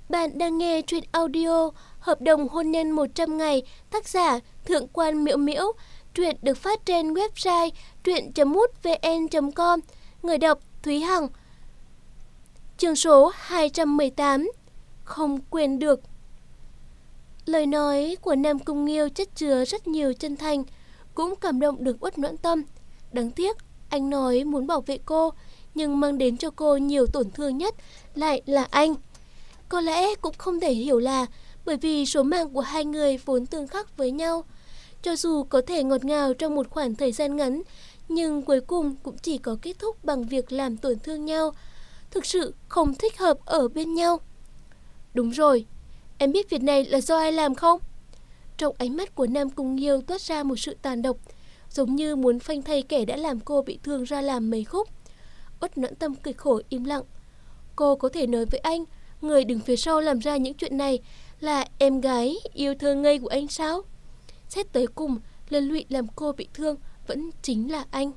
Bạn đang nghe truyện audio Hợp đồng hôn nhân 100 ngày, tác giả Thượng quan Miễu Miễu. Truyện được phát trên website truyện.mútvn.com. Người đọc Thúy Hằng. Chương số 218. Không quên được. Lời nói của Nam Cung Nghiêu chất chứa rất nhiều chân thành, cũng cảm động được Uất Noãn Tâm. Đáng tiếc, anh nói muốn bảo vệ cô, nhưng mang đến cho cô nhiều tổn thương nhất lại là anh. Có lẽ cũng không thể hiểu là bởi vì số mạng của hai người vốn tương khắc với nhau. Cho dù có thể ngọt ngào trong một khoảng thời gian ngắn, nhưng cuối cùng cũng chỉ có kết thúc bằng việc làm tổn thương nhau. Thực sự không thích hợp ở bên nhau. Đúng rồi, em biết việc này là do ai làm không? Trong ánh mắt của Nam Cung Nghiêu toát ra một sự tàn độc, giống như muốn phanh thây kẻ đã làm cô bị thương ra làm mấy khúc. Uất Noãn Tâm cười khổ im lặng. Cô có thể nói với anh, người đứng phía sau làm ra những chuyện này là em gái yêu thơ ngây của anh sao? Xét tới cùng, liên lụy làm cô bị thương vẫn chính là anh.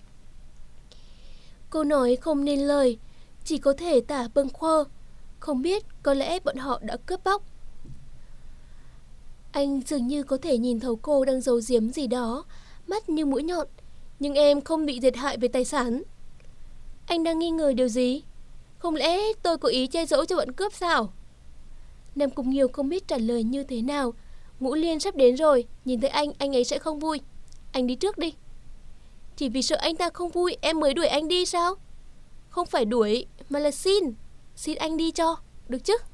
Cô nói không nên lời, chỉ có thể tả bâng quơ. Không biết có lẽ bọn họ đã cướp bóc. Anh dường như có thể nhìn thấu cô đang giấu giếm gì đó, mắt như mũi nhọn. Nhưng em không bị thiệt hại về tài sản. Anh đang nghi ngờ điều gì? Không lẽ tôi có ý che giấu cho bọn cướp sao? Nam Cung Nghiêu không biết trả lời như thế nào. Ngũ Liên sắp đến rồi, nhìn thấy anh ấy sẽ không vui. Anh đi trước đi. Chỉ vì sợ anh ta không vui em mới đuổi anh đi sao? Không phải đuổi mà là xin anh đi cho, được chứ?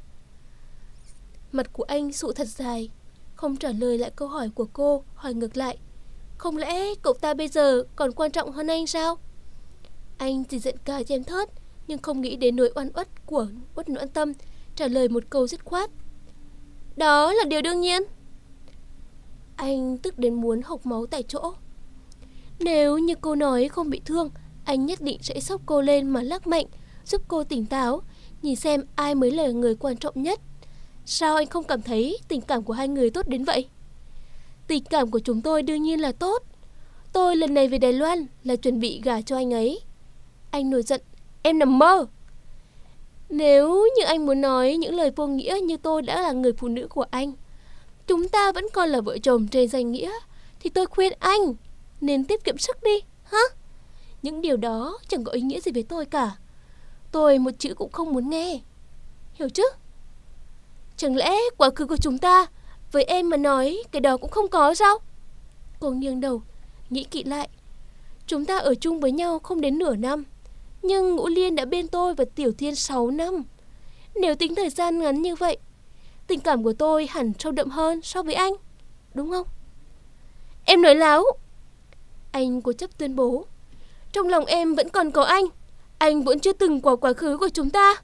Mặt của anh sụ thật dài, không trả lời lại câu hỏi của cô, hỏi ngược lại. Không lẽ cậu ta bây giờ còn quan trọng hơn anh sao? Anh chỉ giận cả chém thớt, nhưng không nghĩ đến nỗi oan uất của Uất Noãn Tâm, trả lời một câu dứt khoát. Đó là điều đương nhiên. Anh tức đến muốn hộc máu tại chỗ. Nếu như cô nói không bị thương, anh nhất định sẽ xốc cô lên mà lắc mạnh, giúp cô tỉnh táo, nhìn xem ai mới là người quan trọng nhất. Sao anh không cảm thấy tình cảm của hai người tốt đến vậy? Tình cảm của chúng tôi đương nhiên là tốt. Tôi lần này về Đài Loan là chuẩn bị gả cho anh ấy. Anh nổi giận. Em nằm mơ. Nếu như anh muốn nói những lời vô nghĩa như tôi đã là người phụ nữ của anh, chúng ta vẫn còn là vợ chồng trên danh nghĩa, thì tôi khuyên anh nên tiết kiệm sức đi, hả? Những điều đó chẳng có ý nghĩa gì với tôi cả. Tôi một chữ cũng không muốn nghe. Hiểu chứ? Chẳng lẽ quá khứ của chúng ta với em mà nói cái đó cũng không có sao? Cô nghiêng đầu, nghĩ kỹ lại. Chúng ta ở chung với nhau không đến nửa năm, nhưng Ngũ Liên đã bên tôi và Tiểu Thiên 6 năm. Nếu tính thời gian ngắn như vậy, tình cảm của tôi hẳn sâu đậm hơn so với anh, đúng không? Em nói láo. Anh cố chấp tuyên bố. Trong lòng em vẫn còn có anh vẫn chưa từng qua quá khứ của chúng ta.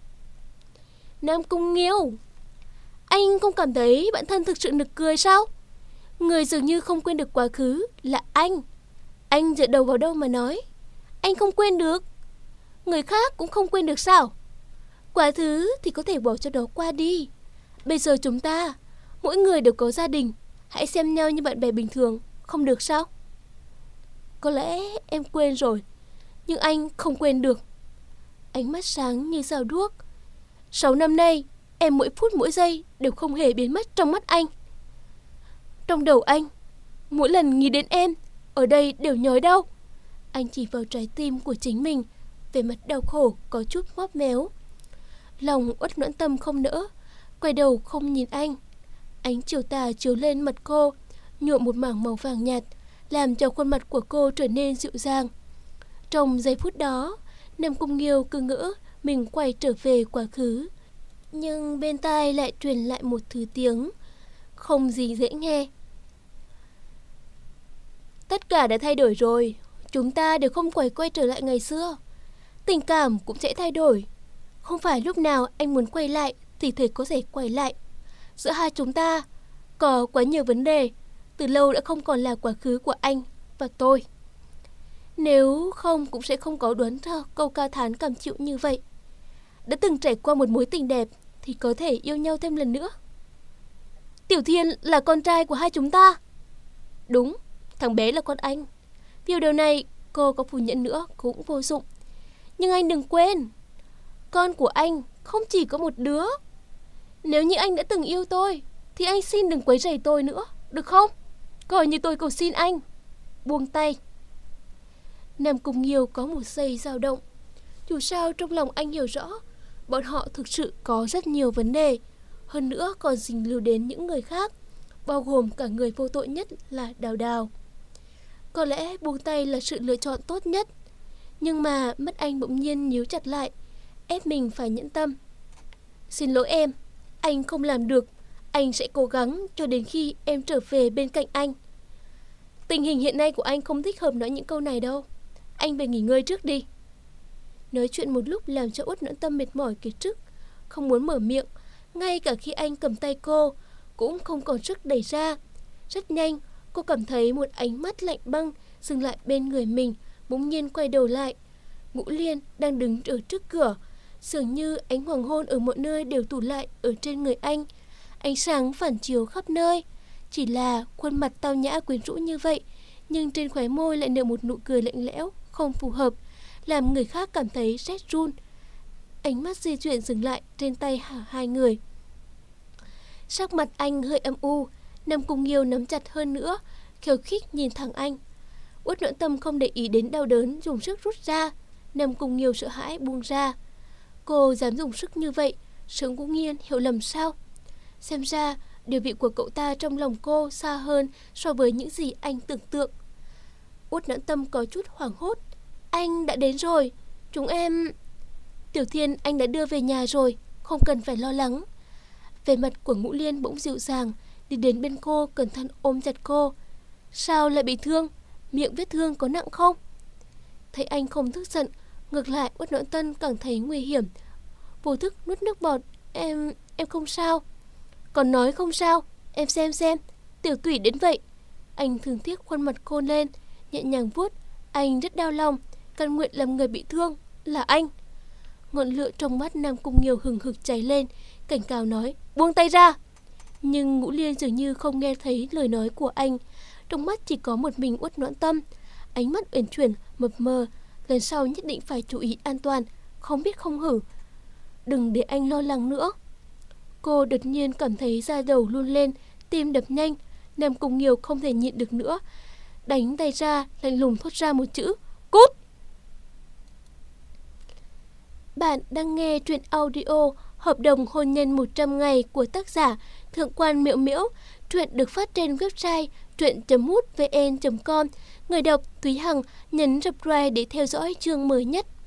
Nam Cung Nghiêu, anh không cảm thấy bản thân thực sự nực cười sao? Người dường như không quên được quá khứ là anh. Anh dựa đầu vào đâu mà nói? Anh không quên được. Người khác cũng không quên được sao? Quá khứ thì có thể bỏ cho đó qua đi. Bây giờ chúng ta, mỗi người đều có gia đình, hãy xem nhau như bạn bè bình thường, không được sao? Có lẽ em quên rồi, nhưng anh không quên được. Ánh mắt sáng như sao đuốc. 6 năm nay, em mỗi phút mỗi giây đều không hề biến mất trong mắt anh. Trong đầu anh, mỗi lần nghĩ đến em, ở đây đều nhói đau. Anh chỉ vào trái tim của chính mình, về mặt đau khổ có chút móp méo. Lòng Uất Noãn Tâm không nỡ, quay đầu không nhìn anh. Ánh chiều tà chiếu lên mặt cô, nhuộm một mảng màu vàng nhạt, làm cho khuôn mặt của cô trở nên dịu dàng. Trong giây phút đó, Nam Cung Nghiêu cứ ngỡ mình quay trở về quá khứ, nhưng bên tai lại truyền lại một thứ tiếng không gì dễ nghe. Tất cả đã thay đổi rồi, chúng ta đều không quay trở lại ngày xưa. Tình cảm cũng sẽ thay đổi. Không phải lúc nào anh muốn quay lại thì thể có thể quay lại. Giữa hai chúng ta có quá nhiều vấn đề, từ lâu đã không còn là quá khứ của anh và tôi. Nếu không cũng sẽ không có đoán thơ câu ca thán cảm chịu như vậy. Đã từng trải qua một mối tình đẹp thì có thể yêu nhau thêm lần nữa. Tiểu Thiên là con trai của hai chúng ta. Đúng, thằng bé là con anh. Vì điều này cô có phủ nhận nữa cũng vô dụng. Nhưng anh đừng quên, con của anh không chỉ có một đứa. Nếu như anh đã từng yêu tôi thì anh xin đừng quấy rầy tôi nữa, được không? Coi như tôi cầu xin anh. Buông tay. Nam Cung Nghiêu có một giây dao động. Dù sao trong lòng anh hiểu rõ, bọn họ thực sự có rất nhiều vấn đề, hơn nữa còn dính líu đến những người khác, bao gồm cả người vô tội nhất là Đào Đào. Có lẽ buông tay là sự lựa chọn tốt nhất, nhưng mà mắt anh bỗng nhiên nhíu chặt lại, ép mình phải nhẫn tâm. Xin lỗi em, anh không làm được, anh sẽ cố gắng cho đến khi em trở về bên cạnh anh. Tình hình hiện nay của anh không thích hợp nói những câu này đâu, anh về nghỉ ngơi trước đi. Nói chuyện một lúc làm cho Uất Noãn Tâm mệt mỏi kiệt sức, không muốn mở miệng, ngay cả khi anh cầm tay cô cũng không còn sức đẩy ra. Rất nhanh, cô cảm thấy một ánh mắt lạnh băng dừng lại bên người mình, bỗng nhiên quay đầu lại. Ngũ Liên đang đứng ở trước cửa, dường như ánh hoàng hôn ở mọi nơi đều tụ lại ở trên người anh. Ánh sáng phản chiếu khắp nơi, chỉ là khuôn mặt tao nhã quyến rũ như vậy, nhưng trên khóe môi lại nở một nụ cười lạnh lẽo, không phù hợp, làm người khác cảm thấy rét run. Ánh mắt di chuyển dừng lại trên tay hai người. Sắc mặt anh hơi âm u, Nam Cung Nghiêu nắm chặt hơn nữa, khiêu khích nhìn thẳng anh. Uất Noãn Tâm không để ý đến đau đớn, dùng sức rút ra. Nam Cung Nghiêu sợ hãi buông ra. Cô dám dùng sức như vậy, Sướng Ngũ Nghiên hiểu lầm sao? Xem ra địa vị của cậu ta trong lòng cô xa hơn so với những gì anh tưởng tượng. Uất Noãn Tâm có chút hoảng hốt. Anh đã đến rồi, chúng em... Tiểu Thiên anh đã đưa về nhà rồi, không cần phải lo lắng. Vẻ mặt của Ngũ Liên bỗng dịu dàng, đi đến bên cô cẩn thận ôm chặt cô. Sao lại bị thương? Miệng vết thương có nặng không? Thấy anh không tức giận, ngược lại Uất Noãn Tâm cảm thấy nguy hiểm, vô thức nuốt nước bọt. Em không sao. Còn nói không sao, em xem, tiểu tủy đến vậy. Anh thương tiếc khuôn mặt cô lên, nhẹ nhàng vuốt. Anh rất đau lòng, căn nguyện làm người bị thương là anh. Ngọn lửa trong mắt Nam Cung Nghiêu hừng hực cháy lên, cảnh cáo nói, buông tay ra. Nhưng Ngũ Liên dường như không nghe thấy lời nói của anh, trong mắt chỉ có một mình Uất Noãn Tâm. Ánh mắt uyển chuyển, mập mờ, lần sau nhất định phải chú ý an toàn, không biết không hử. Đừng để anh lo lắng nữa. Cô đột nhiên cảm thấy da đầu run lên, tim đập nhanh. Nam Cung Nghiêu không thể nhịn được nữa, đánh tay ra, lạnh lùng thốt ra một chữ, cút. Bạn đang nghe truyện audio Hợp đồng hôn nhân 100 ngày của tác giả Thượng quan Miễu Miễu. Truyện được phát trên website truyện.mútvn.com. Người đọc Thúy Hằng. Nhấn subscribe để theo dõi chương mới nhất.